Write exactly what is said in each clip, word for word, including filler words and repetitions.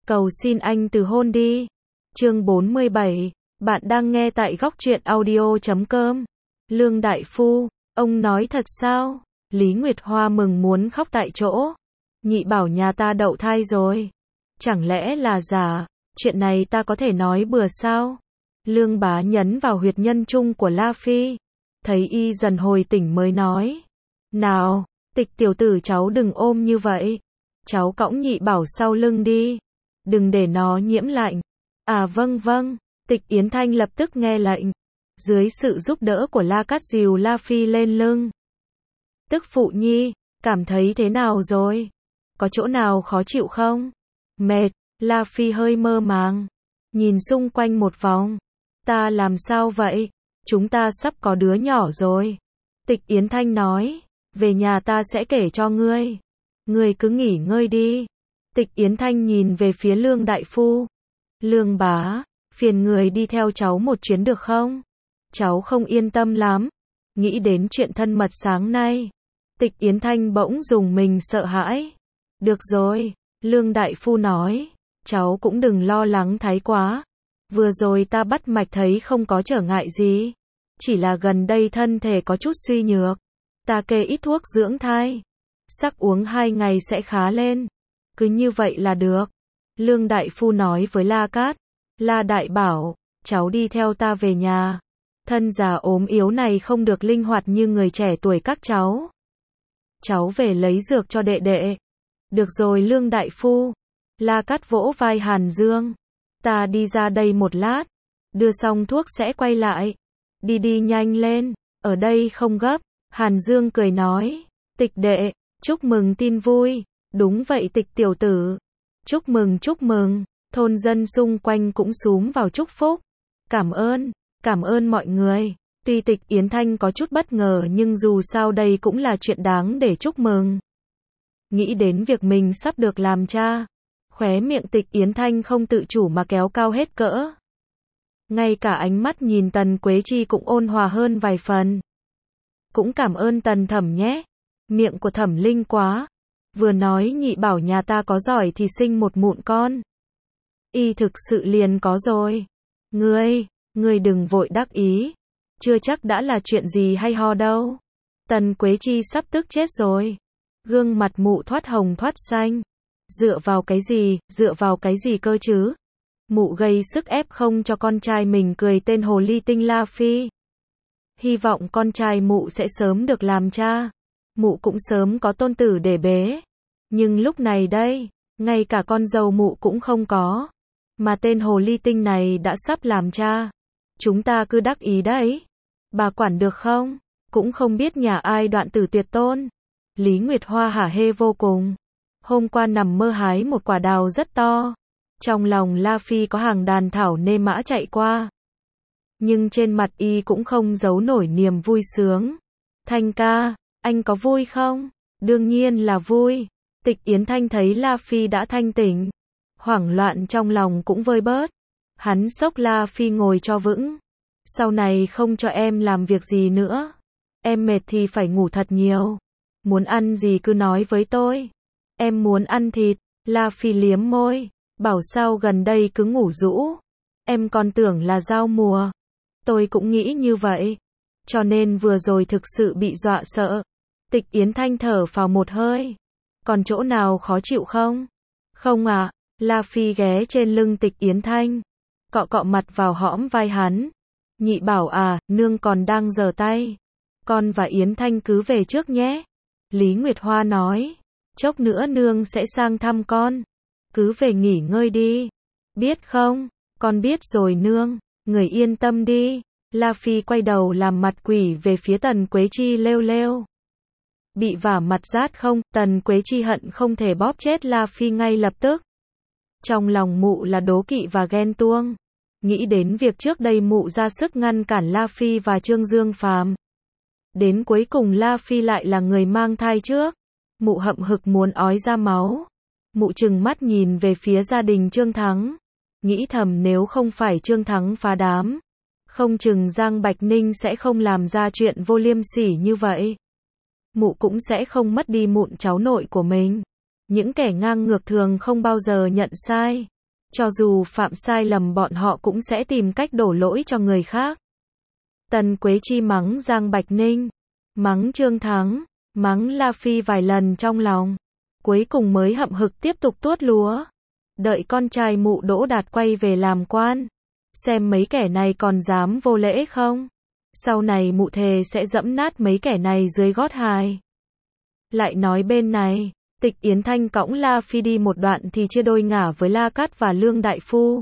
Cầu xin anh từ hôn đi. Chương bốn mươi bảy, bạn đang nghe tại góc truyện audio chấm com. Lương đại phu, ông nói thật sao? Lý Nguyệt Hoa mừng muốn khóc tại chỗ. Nhị bảo nhà ta đậu thai rồi. Chẳng lẽ là giả? Chuyện này ta có thể nói bừa sao? Lương bá nhấn vào huyệt nhân trung của La Phi. Thấy y dần hồi tỉnh mới nói. Nào, Tịch tiểu tử cháu đừng ôm như vậy. Cháu cõng nhị bảo sau lưng đi. Đừng để nó nhiễm lạnh. À vâng vâng, Tịch Yến Thanh lập tức nghe lệnh. Dưới sự giúp đỡ của La Cát dìu La Phi lên lưng. Tức phụ nhi, cảm thấy thế nào rồi? Có chỗ nào khó chịu không? Mệt, La Phi hơi mơ màng. Nhìn xung quanh một vòng. Ta làm sao vậy? Chúng ta sắp có đứa nhỏ rồi. Tịch Yến Thanh nói, về nhà ta sẽ kể cho ngươi. Ngươi cứ nghỉ ngơi đi. Tịch Yến Thanh nhìn về phía Lương đại phu. Lương bá, phiền người đi theo cháu một chuyến được không? Cháu không yên tâm lắm. Nghĩ đến chuyện thân mật sáng nay. Tịch Yến Thanh bỗng dùng mình sợ hãi. Được rồi, Lương đại phu nói. Cháu cũng đừng lo lắng thái quá. Vừa rồi ta bắt mạch thấy không có trở ngại gì. Chỉ là gần đây thân thể có chút suy nhược. Ta kê ít thuốc dưỡng thai. Sắc uống hai ngày sẽ khá lên. Cứ như vậy là được. Lương đại phu nói với La Cát. La đại bảo, cháu đi theo ta về nhà. Thân già ốm yếu này không được linh hoạt như người trẻ tuổi các cháu. Cháu về lấy dược cho đệ đệ. Được rồi Lương đại phu. La Cát vỗ vai Hàn Dương. Ta đi ra đây một lát. Đưa xong thuốc sẽ quay lại. Đi đi nhanh lên. Ở đây không gấp. Hàn Dương cười nói. Tịch đệ, chúc mừng tin vui. Đúng vậy Tịch tiểu tử. Chúc mừng chúc mừng. Thôn dân xung quanh cũng xúm vào chúc phúc. Cảm ơn, cảm ơn mọi người. Tuy Tịch Yến Thanh có chút bất ngờ nhưng dù sao đây cũng là chuyện đáng để chúc mừng. Nghĩ đến việc mình sắp được làm cha. Khóe miệng Tịch Yến Thanh không tự chủ mà kéo cao hết cỡ. Ngay cả ánh mắt nhìn Tần Quế Chi cũng ôn hòa hơn vài phần. Cũng cảm ơn Tần Thẩm nhé. Miệng của Thẩm linh quá. Vừa nói nhị bảo nhà ta có giỏi thì sinh một mụn con. Y thực sự liền có rồi. Ngươi, ngươi đừng vội đắc ý. Chưa chắc đã là chuyện gì hay ho đâu. Tần Quế Chi sắp tức chết rồi. Gương mặt mụ thoát hồng thoát xanh. Dựa vào cái gì, dựa vào cái gì cơ chứ? Mụ gây sức ép không cho con trai mình cười tên hồ ly tinh La Phi. Hy vọng con trai mụ sẽ sớm được làm cha. Mụ cũng sớm có tôn tử để bế. Nhưng lúc này đây, ngay cả con dâu mụ cũng không có. Mà tên hồ ly tinh này đã sắp làm cha. Chúng ta cứ đắc ý đấy. Bà quản được không? Cũng không biết nhà ai đoạn tử tuyệt tôn. Lý Nguyệt Hoa hả hê vô cùng. Hôm qua nằm mơ hái một quả đào rất to. Trong lòng La Phi có hàng đàn thảo nê mã chạy qua. Nhưng trên mặt y cũng không giấu nổi niềm vui sướng. Thanh ca, anh có vui không? Đương nhiên là vui. Tịch Yến Thanh thấy La Phi đã thanh tỉnh. Hoảng loạn trong lòng cũng vơi bớt. Hắn xốc La Phi ngồi cho vững. Sau này không cho em làm việc gì nữa. Em mệt thì phải ngủ thật nhiều. Muốn ăn gì cứ nói với tôi. Em muốn ăn thịt. La Phi liếm môi. Bảo sao gần đây cứ ngủ rũ. Em còn tưởng là giao mùa. Tôi cũng nghĩ như vậy. Cho nên vừa rồi thực sự bị dọa sợ. Tịch Yến Thanh thở phào một hơi. Còn chỗ nào khó chịu không? Không à. La Phi ghé trên lưng Tịch Yến Thanh. Cọ cọ mặt vào hõm vai hắn. Nhị bảo à, nương còn đang giở tay. Con và Yến Thanh cứ về trước nhé. Lý Nguyệt Hoa nói. Chốc nữa nương sẽ sang thăm con. Cứ về nghỉ ngơi đi. Biết không? Con biết rồi nương. Người yên tâm đi. La Phi quay đầu làm mặt quỷ về phía Tần Quế Chi lêu lêu. Bị vả mặt rát không? Tần Quế Chi hận không thể bóp chết La Phi ngay lập tức. Trong lòng mụ là đố kỵ và ghen tuông. Nghĩ đến việc trước đây mụ ra sức ngăn cản La Phi và Trương Dương Phàm. Đến cuối cùng La Phi lại là người mang thai trước. Mụ hậm hực muốn ói ra máu. Mụ trừng mắt nhìn về phía gia đình Trương Thắng. Nghĩ thầm nếu không phải Trương Thắng phá đám. Không chừng Giang Bạch Ninh sẽ không làm ra chuyện vô liêm sỉ như vậy. Mụ cũng sẽ không mất đi mụn cháu nội của mình. Những kẻ ngang ngược thường không bao giờ nhận sai. Cho dù phạm sai lầm bọn họ cũng sẽ tìm cách đổ lỗi cho người khác. Tần Quế Chi mắng Giang Bạch Ninh, mắng Trương Thắng, mắng La Phi vài lần trong lòng. Cuối cùng mới hậm hực tiếp tục tuốt lúa. Đợi con trai mụ Đỗ Đạt quay về làm quan. Xem mấy kẻ này còn dám vô lễ không? Sau này mụ thề sẽ dẫm nát mấy kẻ này dưới gót hài. Lại nói bên này, Tịch Yến Thanh cõng La Phi đi một đoạn thì chia đôi ngả với La Cát và Lương Đại Phu.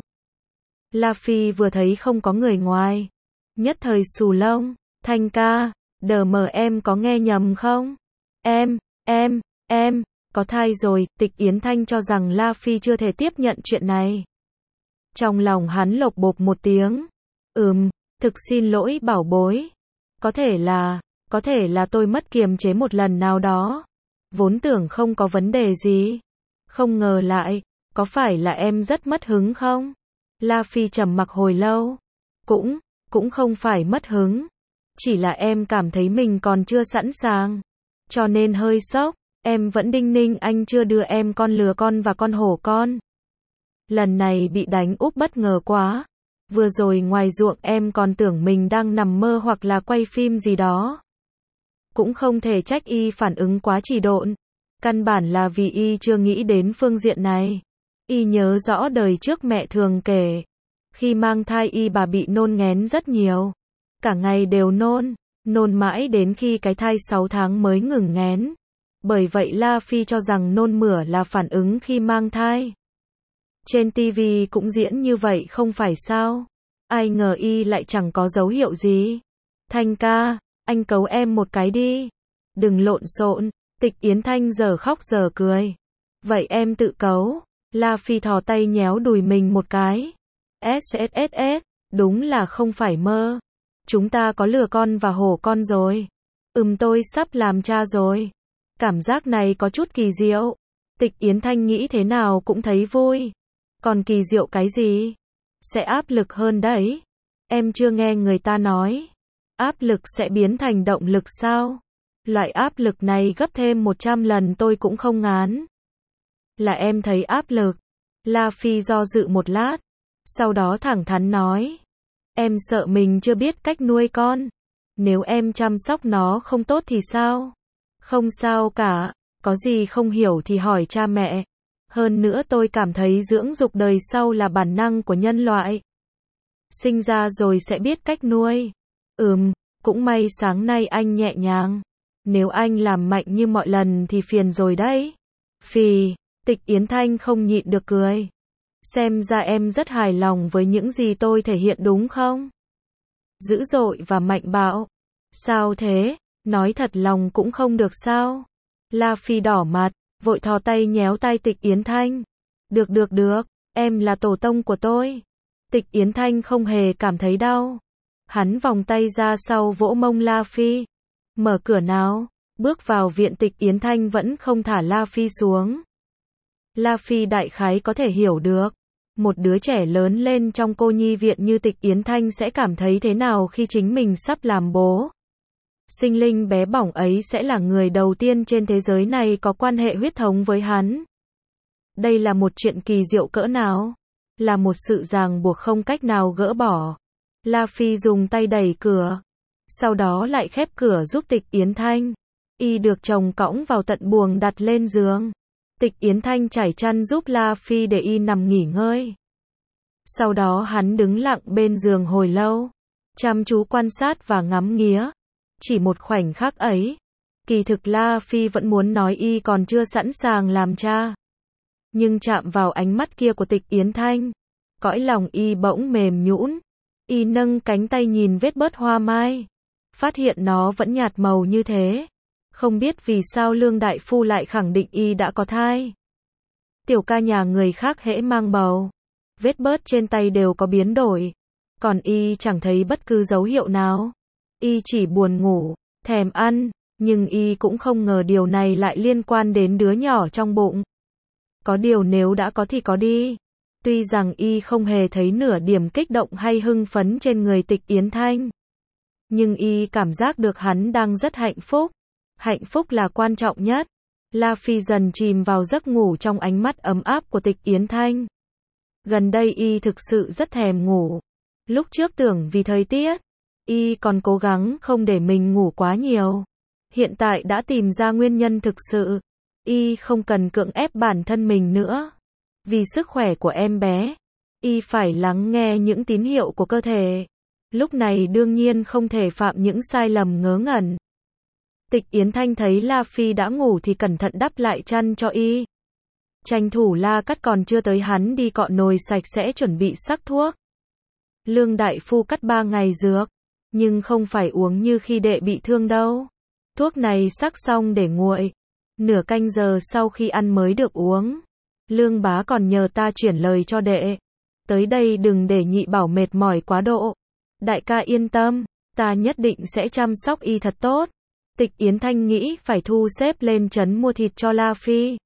La Phi vừa thấy không có người ngoài, nhất thời xù lông, Thanh ca, đờ mờ em có nghe nhầm không? Em, em, em, có thai rồi. Tịch Yến Thanh cho rằng La Phi chưa thể tiếp nhận chuyện này. Trong lòng hắn lộc bộp một tiếng. Ừm, thực xin lỗi bảo bối. Có thể là, có thể là tôi mất kiềm chế một lần nào đó. Vốn tưởng không có vấn đề gì. Không ngờ lại, có phải là em rất mất hứng không? La Phi trầm mặc hồi lâu. Cũng, cũng không phải mất hứng. Chỉ là em cảm thấy mình còn chưa sẵn sàng. Cho nên hơi sốc. Em vẫn đinh ninh anh chưa đưa em con lừa con và con hổ con. Lần này bị đánh úp bất ngờ quá. Vừa rồi ngoài ruộng em còn tưởng mình đang nằm mơ hoặc là quay phim gì đó. Cũng không thể trách y phản ứng quá trì độn. Căn bản là vì y chưa nghĩ đến phương diện này. Y nhớ rõ đời trước mẹ thường kể. Khi mang thai y bà bị nôn nghén rất nhiều. Cả ngày đều nôn. Nôn mãi đến khi cái thai sáu tháng mới ngừng nghén. Bởi vậy La Phi cho rằng nôn mửa là phản ứng khi mang thai. Trên ti vi cũng diễn như vậy không phải sao? Ai ngờ y lại chẳng có dấu hiệu gì. Thanh ca, anh cấu em một cái đi. Đừng lộn xộn. Tịch Yến Thanh giờ khóc giờ cười. Vậy em tự cấu. La Phi thò tay nhéo đùi mình một cái. ét ét ét ét, đúng là không phải mơ. Chúng ta có lừa con và hổ con rồi. Ừm tôi sắp làm cha rồi. Cảm giác này có chút kỳ diệu. Tịch Yến Thanh nghĩ thế nào cũng thấy vui. Còn kỳ diệu cái gì? Sẽ áp lực hơn đấy. Em chưa nghe người ta nói. Áp lực sẽ biến thành động lực sao? Loại áp lực này gấp thêm một trăm lần tôi cũng không ngán. Là em thấy áp lực. La Phi do dự một lát. Sau đó thẳng thắn nói. Em sợ mình chưa biết cách nuôi con. Nếu em chăm sóc nó không tốt thì sao? Không sao cả. Có gì không hiểu thì hỏi cha mẹ. Hơn nữa tôi cảm thấy dưỡng dục đời sau là bản năng của nhân loại. Sinh ra rồi sẽ biết cách nuôi. Ừm, cũng may sáng nay anh nhẹ nhàng. Nếu anh làm mạnh như mọi lần thì phiền rồi đấy. Phì, Tịch Yến Thanh không nhịn được cười. Xem ra em rất hài lòng với những gì tôi thể hiện đúng không? Dữ dội và mạnh bạo. Sao thế? Nói thật lòng cũng không được sao? La Phi đỏ mặt, vội thò tay nhéo tay Tịch Yến Thanh. Được được được, em là tổ tông của tôi. Tịch Yến Thanh không hề cảm thấy đau. Hắn vòng tay ra sau vỗ mông La Phi. Mở cửa nào. Bước vào viện Tịch Yến Thanh vẫn không thả La Phi xuống. La Phi đại khái có thể hiểu được. Một đứa trẻ lớn lên trong cô nhi viện như Tịch Yến Thanh sẽ cảm thấy thế nào khi chính mình sắp làm bố. Sinh linh bé bỏng ấy sẽ là người đầu tiên trên thế giới này có quan hệ huyết thống với hắn. Đây là một chuyện kỳ diệu cỡ nào? Là một sự ràng buộc không cách nào gỡ bỏ. La Phi dùng tay đẩy cửa. Sau đó lại khép cửa giúp Tịch Yến Thanh. Y được chồng cõng vào tận buồng đặt lên giường. Tịch Yến Thanh trải chăn giúp La Phi để y nằm nghỉ ngơi. Sau đó hắn đứng lặng bên giường hồi lâu. Chăm chú quan sát và ngắm nghía. Chỉ một khoảnh khắc ấy. Kỳ thực La Phi vẫn muốn nói y còn chưa sẵn sàng làm cha. Nhưng chạm vào ánh mắt kia của Tịch Yến Thanh. Cõi lòng y bỗng mềm nhũn. Y nâng cánh tay nhìn vết bớt hoa mai. Phát hiện nó vẫn nhạt màu như thế. Không biết vì sao Lương Đại Phu lại khẳng định y đã có thai. Tiểu ca nhà người khác hễ mang bầu. Vết bớt trên tay đều có biến đổi. Còn y chẳng thấy bất cứ dấu hiệu nào. Y chỉ buồn ngủ, thèm ăn. Nhưng y cũng không ngờ điều này lại liên quan đến đứa nhỏ trong bụng. Có điều nếu đã có thì có đi. Tuy rằng y không hề thấy nửa điểm kích động hay hưng phấn trên người Tịch Yến Thanh. Nhưng y cảm giác được hắn đang rất hạnh phúc. Hạnh phúc là quan trọng nhất. La Phi dần chìm vào giấc ngủ trong ánh mắt ấm áp của Tịch Yến Thanh. Gần đây y thực sự rất thèm ngủ. Lúc trước tưởng vì thời tiết, y còn cố gắng không để mình ngủ quá nhiều. Hiện tại đã tìm ra nguyên nhân thực sự. Y không cần cưỡng ép bản thân mình nữa. Vì sức khỏe của em bé, y phải lắng nghe những tín hiệu của cơ thể. Lúc này đương nhiên không thể phạm những sai lầm ngớ ngẩn. Tịch Yến Thanh thấy La Phi đã ngủ thì cẩn thận đắp lại chăn cho y. Tranh thủ La Cắt còn chưa tới hắn đi cọ nồi sạch sẽ chuẩn bị sắc thuốc. Lương đại phu cắt ba ngày dược, nhưng không phải uống như khi đệ bị thương đâu. Thuốc này sắc xong để nguội, nửa canh giờ sau khi ăn mới được uống. Lương bá còn nhờ ta chuyển lời cho đệ. Tới đây đừng để nhị bảo mệt mỏi quá độ. Đại ca yên tâm, ta nhất định sẽ chăm sóc y thật tốt. Tịch Yến Thanh nghĩ phải thu xếp lên trấn mua thịt cho La Phi.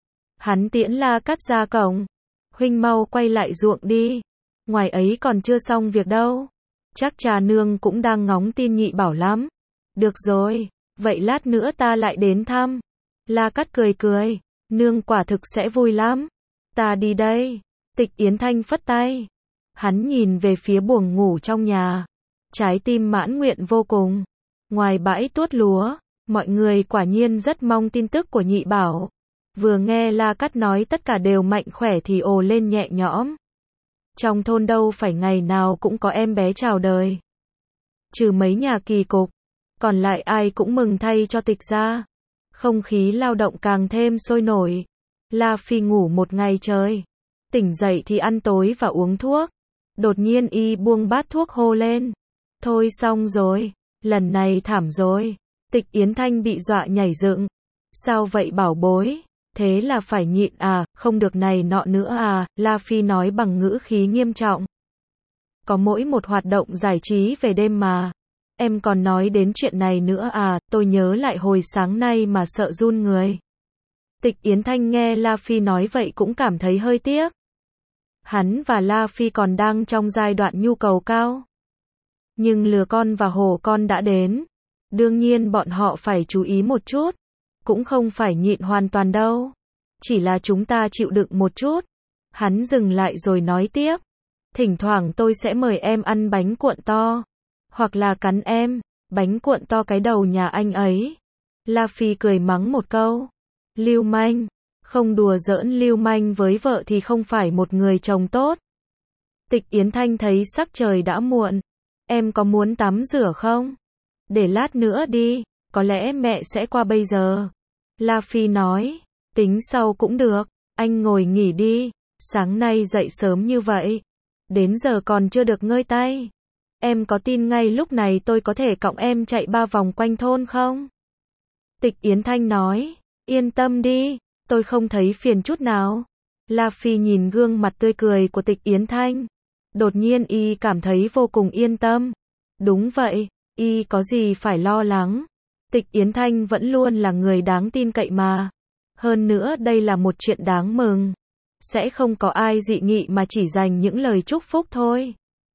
Hắn tiễn La Cắt ra cổng. Huynh mau quay lại ruộng đi. Ngoài ấy còn chưa xong việc đâu. Chắc trà nương cũng đang ngóng tin nhị bảo lắm. Được rồi, vậy lát nữa ta lại đến thăm. La Cắt cười cười. Nương quả thực sẽ vui lắm. Ta đi đây. Tịch Yến Thanh phất tay. Hắn nhìn về phía buồng ngủ trong nhà. Trái tim mãn nguyện vô cùng. Ngoài bãi tuốt lúa, mọi người quả nhiên rất mong tin tức của nhị bảo. Vừa nghe La Cắt nói tất cả đều mạnh khỏe thì ồ lên nhẹ nhõm. Trong thôn đâu phải ngày nào cũng có em bé chào đời. Trừ mấy nhà kỳ cục, còn lại ai cũng mừng thay cho Tịch gia. Không khí lao động càng thêm sôi nổi. La Phi ngủ một ngày trời. Tỉnh dậy thì ăn tối và uống thuốc. Đột nhiên y buông bát thuốc hô lên. Thôi xong rồi, lần này thảm rồi. Tịch Yến Thanh bị dọa nhảy dựng. Sao vậy bảo bối? Thế là phải nhịn à, không được này nọ nữa à, La Phi nói bằng ngữ khí nghiêm trọng. Có mỗi một hoạt động giải trí về đêm mà. Em còn nói đến chuyện này nữa à, tôi nhớ lại hồi sáng nay mà sợ run người. Tịch Yến Thanh nghe La Phi nói vậy cũng cảm thấy hơi tiếc. Hắn và La Phi còn đang trong giai đoạn nhu cầu cao. Nhưng lừa con và hổ con đã đến. Đương nhiên bọn họ phải chú ý một chút. Cũng không phải nhịn hoàn toàn đâu. Chỉ là chúng ta chịu đựng một chút. Hắn dừng lại rồi nói tiếp. Thỉnh thoảng tôi sẽ mời em ăn bánh cuộn to. Hoặc là cắn em. Bánh cuộn to cái đầu nhà anh ấy. La Phi cười mắng một câu. Lưu manh. Không đùa giỡn lưu manh với vợ thì không phải một người chồng tốt. Tịch Yến Thanh thấy sắc trời đã muộn. Em có muốn tắm rửa không? Để lát nữa đi. Có lẽ mẹ sẽ qua bây giờ. La Phi nói. Tính sau cũng được. Anh ngồi nghỉ đi. Sáng nay dậy sớm như vậy. Đến giờ còn chưa được ngơi tay. Em có tin ngay lúc này tôi có thể cõng em chạy ba vòng quanh thôn không? Tịch Yến Thanh nói. Yên tâm đi. Tôi không thấy phiền chút nào. La Phi nhìn gương mặt tươi cười của Tịch Yến Thanh. Đột nhiên y cảm thấy vô cùng yên tâm. Đúng vậy, y có gì phải lo lắng. Tịch Yến Thanh vẫn luôn là người đáng tin cậy mà. Hơn nữa đây là một chuyện đáng mừng. Sẽ không có ai dị nghị mà chỉ dành những lời chúc phúc thôi.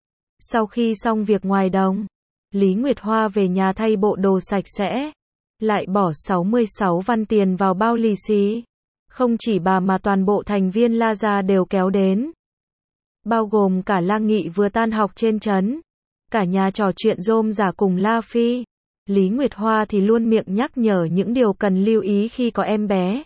Sau khi xong việc ngoài đồng, Lý Nguyệt Hoa về nhà thay bộ đồ sạch sẽ. Lại bỏ sáu mươi sáu văn tiền vào bao lì xì. Không chỉ bà mà toàn bộ thành viên La gia đều kéo đến. Bao gồm cả La Nghị vừa tan học trên trấn. Cả nhà trò chuyện rôm rả cùng La Phi. Lý Nguyệt Hoa thì luôn miệng nhắc nhở những điều cần lưu ý khi có em bé.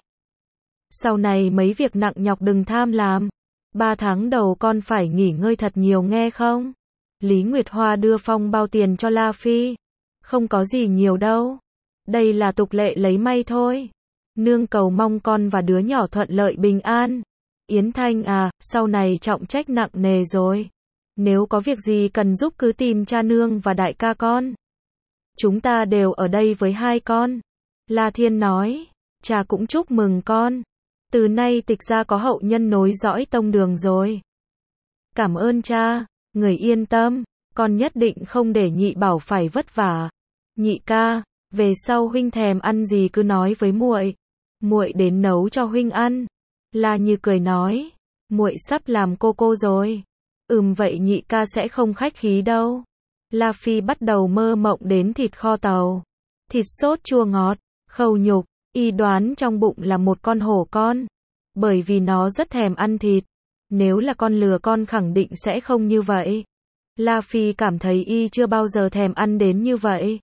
Sau này mấy việc nặng nhọc đừng tham làm. Ba tháng đầu con phải nghỉ ngơi thật nhiều nghe không? Lý Nguyệt Hoa đưa phong bao tiền cho La Phi. Không có gì nhiều đâu. Đây là tục lệ lấy may thôi. Nương cầu mong con và đứa nhỏ thuận lợi bình an. Yến Thanh à, sau này trọng trách nặng nề rồi. Nếu có việc gì cần giúp cứ tìm cha nương và đại ca con. Chúng ta đều ở đây với hai con. La Thiên nói, cha cũng chúc mừng con. Từ nay Tịch gia có hậu nhân nối dõi tông đường rồi. Cảm ơn cha, người yên tâm, con nhất định không để nhị bảo phải vất vả. Nhị ca, về sau huynh thèm ăn gì cứ nói với muội. Muội đến nấu cho huynh ăn. La Như cười nói, muội sắp làm cô cô rồi. Ừm vậy nhị ca sẽ không khách khí đâu. La Phi bắt đầu mơ mộng đến thịt kho tàu, thịt sốt chua ngọt, khâu nhục, y đoán trong bụng là một con hổ con. Bởi vì nó rất thèm ăn thịt, Nếu là con lừa con khẳng định sẽ không như vậy. La Phi cảm thấy y chưa bao giờ thèm ăn đến như vậy.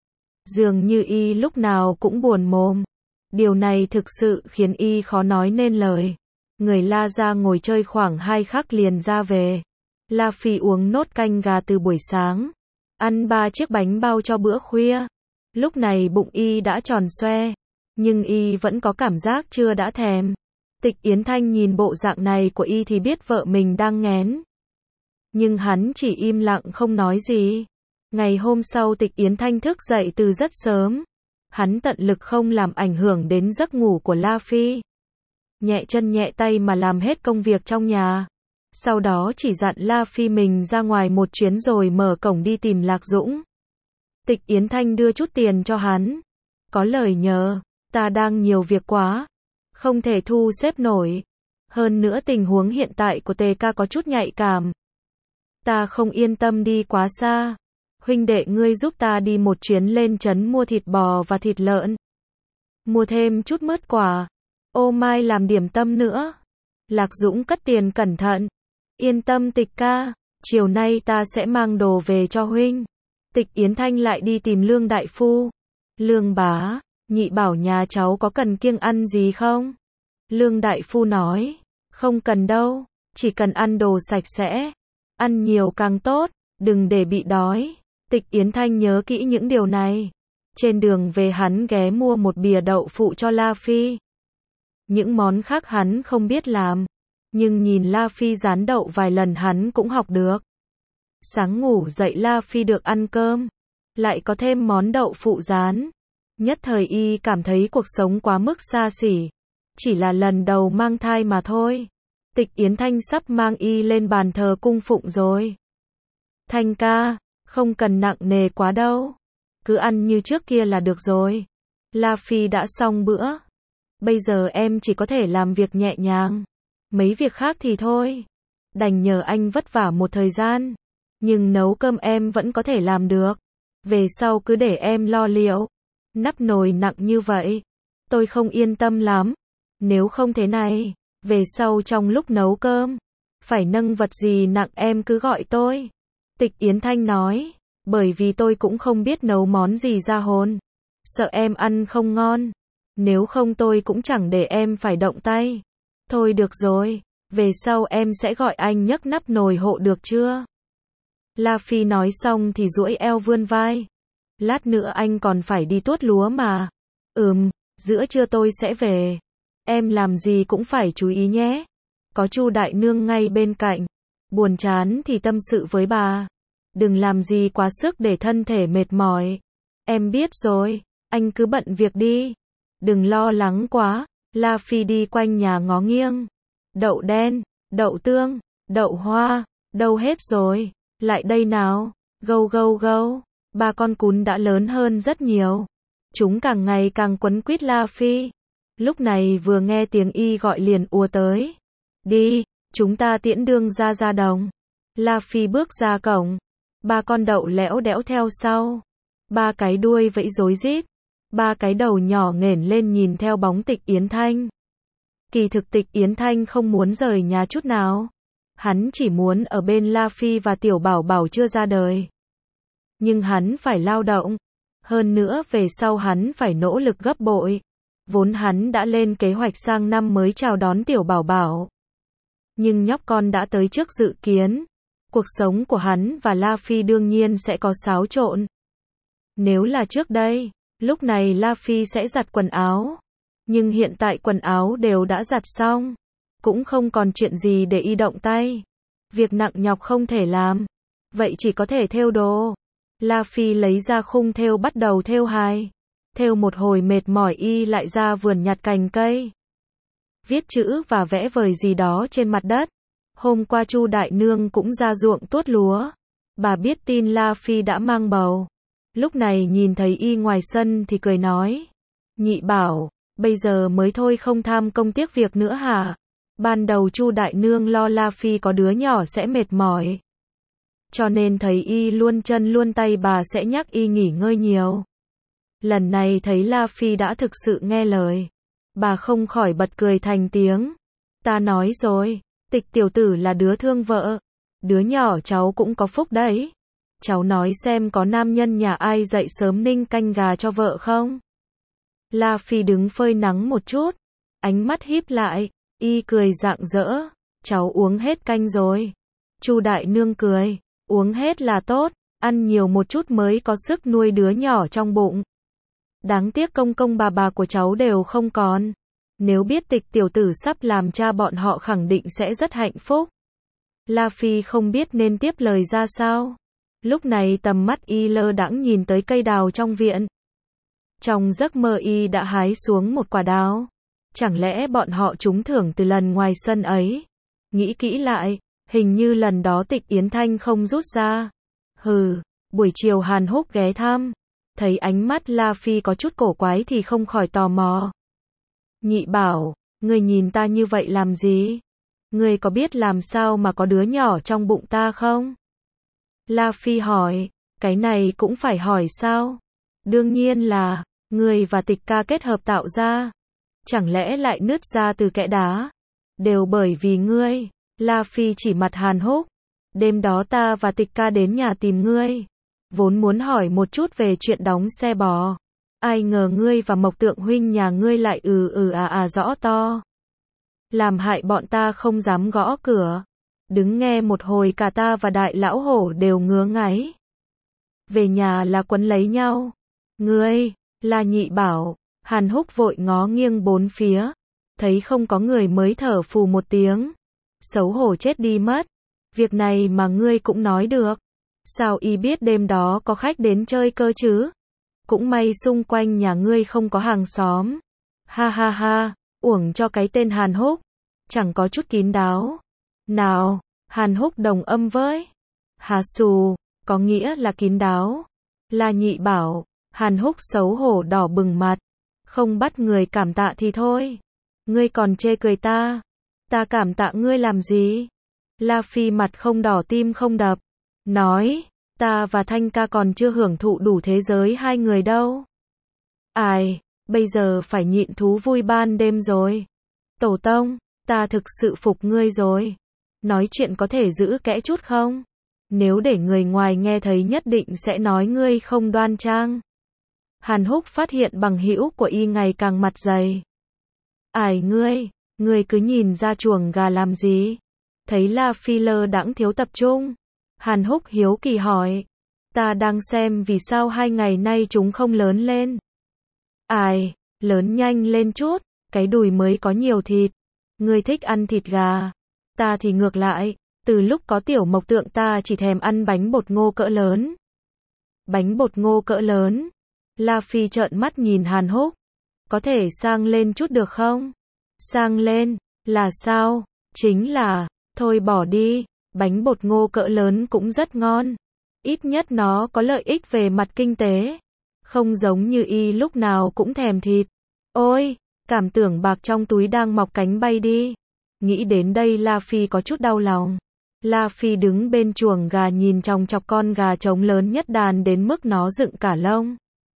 Dường như y lúc nào cũng buồn mồm. Điều này thực sự khiến y khó nói nên lời. Người La ra ngồi chơi khoảng hai khắc liền ra về. La Phi uống nốt canh gà từ buổi sáng. Ăn ba chiếc bánh bao cho bữa khuya. Lúc này bụng y đã tròn xoe. Nhưng y vẫn có cảm giác chưa đã thèm. Tịch Yến Thanh nhìn bộ dạng này của y thì biết vợ mình đang nghén. Nhưng hắn chỉ im lặng không nói gì. Ngày hôm sau Tịch Yến Thanh thức dậy từ rất sớm. Hắn tận lực không làm ảnh hưởng đến giấc ngủ của La Phi. Nhẹ chân nhẹ tay mà làm hết công việc trong nhà. Sau đó chỉ dặn La Phi mình ra ngoài một chuyến rồi mở cổng đi tìm Lạc Dũng. Tịch Yến Thanh đưa chút tiền cho hắn. Có lời nhờ, ta đang nhiều việc quá. Không thể thu xếp nổi. Hơn nữa tình huống hiện tại của tê ca có chút nhạy cảm. Ta không yên tâm đi quá xa. Huynh đệ ngươi giúp ta đi một chuyến lên trấn mua thịt bò và thịt lợn. Mua thêm chút mứt quả. Ô mai làm điểm tâm nữa. Lạc Dũng cất tiền cẩn thận. Yên tâm Tịch ca, chiều nay ta sẽ mang đồ về cho huynh. Tịch Yến Thanh lại đi tìm Lương đại phu. Lương bá, nhị bảo nhà cháu có cần kiêng ăn gì không? Lương đại phu nói, không cần đâu, chỉ cần ăn đồ sạch sẽ. Ăn nhiều càng tốt, đừng để bị đói. Tịch Yến Thanh nhớ kỹ những điều này. Trên đường về hắn ghé mua một bìa đậu phụ cho La Phi. Những món khác hắn không biết làm. Nhưng nhìn La Phi rán đậu vài lần hắn cũng học được. Sáng ngủ dậy La Phi được ăn cơm. Lại có thêm món đậu phụ rán. Nhất thời y cảm thấy cuộc sống quá mức xa xỉ. Chỉ là lần đầu mang thai mà thôi. Tịch Yến Thanh sắp mang y lên bàn thờ cung phụng rồi. Thanh ca, không cần nặng nề quá đâu. Cứ ăn như trước kia là được rồi. La Phi đã xong bữa. Bây giờ em chỉ có thể làm việc nhẹ nhàng. Mấy việc khác thì thôi. Đành nhờ anh vất vả một thời gian. Nhưng nấu cơm em vẫn có thể làm được. Về sau cứ để em lo liệu. Nắp nồi nặng như vậy. Tôi không yên tâm lắm. Nếu không thế này, về sau trong lúc nấu cơm, phải nâng vật gì nặng em cứ gọi tôi. Tịch Yến Thanh nói, bởi vì tôi cũng không biết nấu món gì ra hồn. Sợ em ăn không ngon. Nếu không tôi cũng chẳng để em phải động tay. Thôi được rồi, về sau em sẽ gọi anh nhấc nắp nồi hộ được chưa? La Phi nói xong thì duỗi eo vươn vai. Lát nữa anh còn phải đi tuốt lúa mà. Ừm, giữa trưa tôi sẽ về. Em làm gì cũng phải chú ý nhé. Có Chu đại nương ngay bên cạnh. Buồn chán thì tâm sự với bà. Đừng làm gì quá sức để thân thể mệt mỏi. Em biết rồi, anh cứ bận việc đi. Đừng lo lắng quá. La Phi đi quanh nhà ngó nghiêng. Đậu đen, đậu tương, đậu hoa, đâu hết rồi. Lại đây nào. Gâu gâu gâu. Ba con cún đã lớn hơn rất nhiều. Chúng càng ngày càng quấn quýt La Phi. Lúc này vừa nghe tiếng y gọi liền ùa tới. Đi, chúng ta tiễn đương ra ra đồng. La Phi bước ra cổng. Ba con đậu lẽo đẽo theo sau. Ba cái đuôi vẫy rối rít. Ba cái đầu nhỏ nghển lên nhìn theo bóng Tịch Yến Thanh. Kỳ thực Tịch Yến Thanh không muốn rời nhà chút nào. Hắn chỉ muốn ở bên La Phi và Tiểu Bảo Bảo chưa ra đời. Nhưng hắn phải lao động. Hơn nữa về sau hắn phải nỗ lực gấp bội. Vốn hắn đã lên kế hoạch sang năm mới chào đón Tiểu Bảo Bảo. Nhưng nhóc con đã tới trước dự kiến. Cuộc sống của hắn và La Phi đương nhiên sẽ có xáo trộn. Nếu là trước đây, lúc này La Phi sẽ giặt quần áo. Nhưng hiện tại quần áo đều đã giặt xong. Cũng không còn chuyện gì để y động tay. Việc nặng nhọc không thể làm. Vậy chỉ có thể thêu đồ. La Phi lấy ra khung thêu bắt đầu thêu hài. Thêu một hồi mệt mỏi y lại ra vườn nhặt cành cây. Viết chữ và vẽ vời gì đó trên mặt đất. Hôm qua Chu đại nương cũng ra ruộng tuốt lúa. Bà biết tin La Phi đã mang bầu. Lúc này nhìn thấy y ngoài sân thì cười nói. Nhị bảo, bây giờ mới thôi không tham công tiếc việc nữa hả? Ban đầu Chu đại nương lo La Phi có đứa nhỏ sẽ mệt mỏi. Cho nên thấy y luôn chân luôn tay bà sẽ nhắc y nghỉ ngơi nhiều. Lần này thấy La Phi đã thực sự nghe lời. Bà không khỏi bật cười thành tiếng. Ta nói rồi, Tịch tiểu tử là đứa thương vợ. Đứa nhỏ cháu cũng có phúc đấy. Cháu nói xem có nam nhân nhà ai dậy sớm ninh canh gà cho vợ không? La Phi đứng phơi nắng một chút, ánh mắt híp lại, y cười rạng rỡ, cháu uống hết canh rồi. Chu đại nương cười, uống hết là tốt, ăn nhiều một chút mới có sức nuôi đứa nhỏ trong bụng. Đáng tiếc công công bà bà của cháu đều không còn. Nếu biết Tịch tiểu tử sắp làm cha bọn họ khẳng định sẽ rất hạnh phúc. La Phi không biết nên tiếp lời ra sao. Lúc này tầm mắt y lơ đãng nhìn tới cây đào trong viện. Trong giấc mơ y đã hái xuống một quả đào. Chẳng lẽ bọn họ trúng thưởng từ lần ngoài sân ấy? Nghĩ kỹ lại, hình như lần đó Tịch Yến Thanh không rút ra. Hừ, buổi chiều Hàn Húc ghé thăm. Thấy ánh mắt La Phi có chút cổ quái thì không khỏi tò mò. Nhị bảo, ngươi nhìn ta như vậy làm gì? Ngươi có biết làm sao mà có đứa nhỏ trong bụng ta không? La Phi hỏi, cái này cũng phải hỏi sao? Đương nhiên là, ngươi và Tịch ca kết hợp tạo ra. Chẳng lẽ lại nứt ra từ kẽ đá? Đều bởi vì ngươi. La Phi chỉ mặt Hàn Húc. Đêm đó ta và Tịch ca đến nhà tìm ngươi. Vốn muốn hỏi một chút về chuyện đóng xe bò. Ai ngờ ngươi và Mộc Tượng huynh nhà ngươi lại ừ ừ à à rõ to. Làm hại bọn ta không dám gõ cửa. Đứng nghe một hồi cả ta và đại lão hổ đều ngứa ngáy. Về nhà là quấn lấy nhau. Ngươi, là nhị bảo. Hàn Húc vội ngó nghiêng bốn phía. Thấy không có người mới thở phù một tiếng. Xấu hổ chết đi mất. Việc này mà ngươi cũng nói được. Sao y biết đêm đó có khách đến chơi cơ chứ? Cũng may xung quanh nhà ngươi không có hàng xóm. Ha ha ha, uổng cho cái tên Hàn Húc. Chẳng có chút kín đáo. Nào, Hàn Húc đồng âm với. Hà xù, có nghĩa là kín đáo. La nhị bảo, Hàn Húc xấu hổ đỏ bừng mặt. Không bắt người cảm tạ thì thôi. Ngươi còn chê cười ta. Ta cảm tạ ngươi làm gì? La Phi mặt không đỏ tim không đập. Nói, ta và Thanh ca còn chưa hưởng thụ đủ thế giới hai người đâu. Ai, bây giờ phải nhịn thú vui ban đêm rồi. Tổ tông, ta thực sự phục ngươi rồi. Nói chuyện có thể giữ kẽ chút không? Nếu để người ngoài nghe thấy nhất định sẽ nói ngươi không đoan trang. Hàn Húc phát hiện bằng hữu của y ngày càng mặt dày. Ai ngươi, ngươi cứ nhìn ra chuồng gà làm gì? Thấy La Phi lơ đãng thiếu tập trung. Hàn Húc hiếu kỳ hỏi. Ta đang xem vì sao hai ngày nay chúng không lớn lên. Ai, lớn nhanh lên chút, cái đùi mới có nhiều thịt. Ngươi thích ăn thịt gà. Ta thì ngược lại, từ lúc có Tiểu Mộc Tượng ta chỉ thèm ăn bánh bột ngô cỡ lớn. Bánh bột ngô cỡ lớn. La Phi trợn mắt nhìn Hàn Húc. Có thể sang lên chút được không? Sang lên, là sao? Chính là, thôi bỏ đi, bánh bột ngô cỡ lớn cũng rất ngon. Ít nhất nó có lợi ích về mặt kinh tế. Không giống như y lúc nào cũng thèm thịt. Ôi, cảm tưởng bạc trong túi đang mọc cánh bay đi. Nghĩ đến đây La Phi có chút đau lòng. La Phi đứng bên chuồng gà nhìn chòng chọc con gà trống lớn nhất đàn đến mức nó dựng cả lông.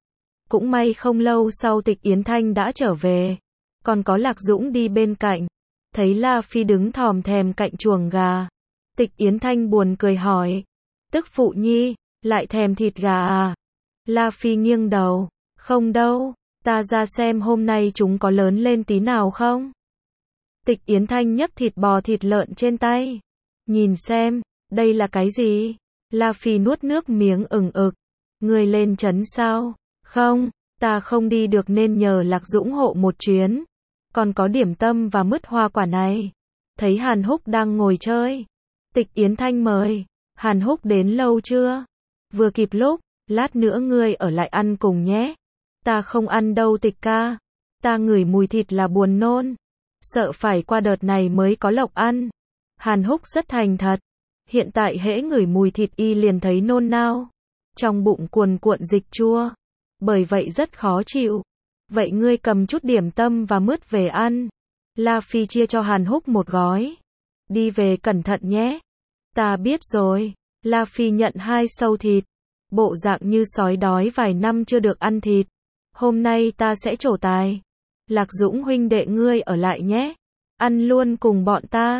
Cũng may không lâu sau Tịch Yến Thanh đã trở về. Còn có Lạc Dũng đi bên cạnh. Thấy La Phi đứng thòm thèm cạnh chuồng gà. Tịch Yến Thanh buồn cười hỏi. Tức phụ nhi, lại thèm thịt gà à? La Phi nghiêng đầu. Không đâu, ta ra xem hôm nay chúng có lớn lên tí nào không? Tịch Yến Thanh nhấc thịt bò thịt lợn trên tay. Nhìn xem, đây là cái gì? La Phi nuốt nước miếng ừng ực. Người lên trấn sao? Không, ta không đi được nên nhờ Lạc Dũng hộ một chuyến. Còn có điểm tâm và mứt hoa quả này. Thấy Hàn Húc đang ngồi chơi. Tịch Yến Thanh mời. Hàn Húc đến lâu chưa? Vừa kịp lúc, lát nữa ngươi ở lại ăn cùng nhé. Ta không ăn đâu Tịch ca. Ta ngửi mùi thịt là buồn nôn. Sợ phải qua đợt này mới có lộc ăn. Hàn Húc rất thành thật. Hiện tại hễ ngửi mùi thịt y liền thấy nôn nao. Trong bụng cuồn cuộn dịch chua. Bởi vậy rất khó chịu. Vậy ngươi cầm chút điểm tâm và mứt về ăn. La Phi chia cho Hàn Húc một gói. Đi về cẩn thận nhé. Ta biết rồi. La Phi nhận hai sâu thịt. Bộ dạng như sói đói vài năm chưa được ăn thịt. Hôm nay ta sẽ trổ tài. Lạc Dũng huynh đệ ngươi ở lại nhé. Ăn luôn cùng bọn ta.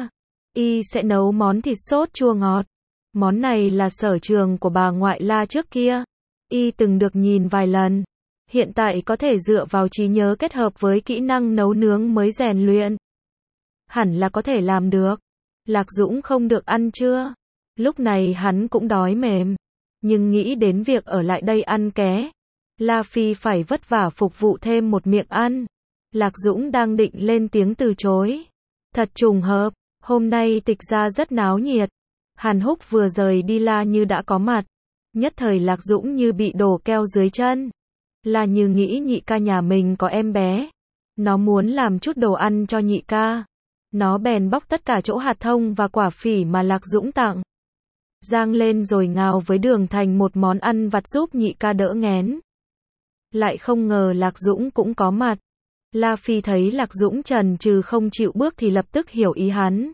Y sẽ nấu món thịt sốt chua ngọt. Món này là sở trường của bà ngoại La trước kia. Y từng được nhìn vài lần. Hiện tại có thể dựa vào trí nhớ kết hợp với kỹ năng nấu nướng mới rèn luyện. Hẳn là có thể làm được. Lạc Dũng không được ăn trưa. Lúc này hắn cũng đói mềm. Nhưng nghĩ đến việc ở lại đây ăn ké. La Phi phải vất vả phục vụ thêm một miệng ăn. Lạc Dũng đang định lên tiếng từ chối. Thật trùng hợp, hôm nay Tịch gia rất náo nhiệt. Hàn Húc vừa rời đi La Như đã có mặt. Nhất thời Lạc Dũng như bị đổ keo dưới chân. La Như nghĩ nhị ca nhà mình có em bé. Nó muốn làm chút đồ ăn cho nhị ca. Nó bèn bóc tất cả chỗ hạt thông và quả phỉ mà Lạc Dũng tặng. Rang lên rồi ngào với đường thành một món ăn vặt giúp nhị ca đỡ nghén. Lại không ngờ Lạc Dũng cũng có mặt. La Phi thấy Lạc Dũng chần chừ không chịu bước thì lập tức hiểu ý hắn.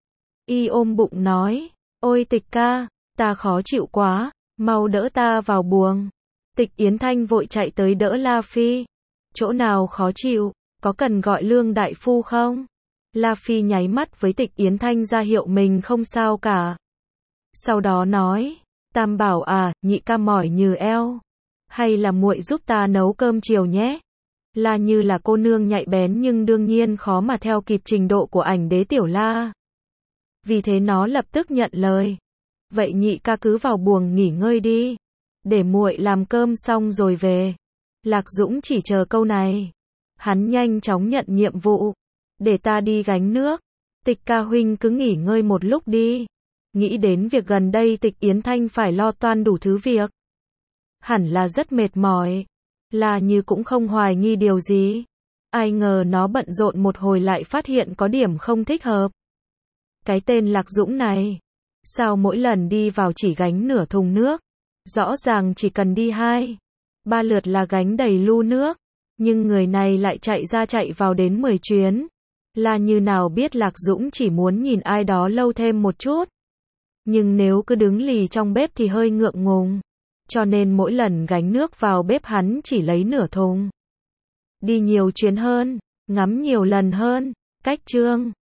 Y ôm bụng nói, ôi Tịch ca, ta khó chịu quá, mau đỡ ta vào buồng. Tịch Yến Thanh vội chạy tới đỡ La Phi. Chỗ nào khó chịu, có cần gọi Lương đại phu không? La Phi nháy mắt với Tịch Yến Thanh ra hiệu mình không sao cả. Sau đó nói, Tam bảo à, nhị ca mỏi nhừ eo. Hay là muội giúp ta nấu cơm chiều nhé. La Như là cô nương nhạy bén nhưng đương nhiên khó mà theo kịp trình độ của ảnh đế tiểu La. Vì thế nó lập tức nhận lời. Vậy nhị ca cứ vào buồng nghỉ ngơi đi. Để muội làm cơm xong rồi về. Lạc Dũng chỉ chờ câu này. Hắn nhanh chóng nhận nhiệm vụ. Để ta đi gánh nước. Tịch ca huynh cứ nghỉ ngơi một lúc đi. Nghĩ đến việc gần đây Tịch Yến Thanh phải lo toan đủ thứ việc. Hẳn là rất mệt mỏi. La Như cũng không hoài nghi điều gì. Ai ngờ nó bận rộn một hồi lại phát hiện có điểm không thích hợp. Cái tên Lạc Dũng này. Sao mỗi lần đi vào chỉ gánh nửa thùng nước. Rõ ràng chỉ cần đi hai, ba lượt là gánh đầy lu nước. Nhưng người này lại chạy ra chạy vào đến mười chuyến. La Như nào biết Lạc Dũng chỉ muốn nhìn ai đó lâu thêm một chút. Nhưng nếu cứ đứng lì trong bếp thì hơi ngượng ngùng. Cho nên mỗi lần gánh nước vào bếp hắn chỉ lấy nửa thùng. Đi nhiều chuyến hơn, ngắm nhiều lần hơn. Cách chương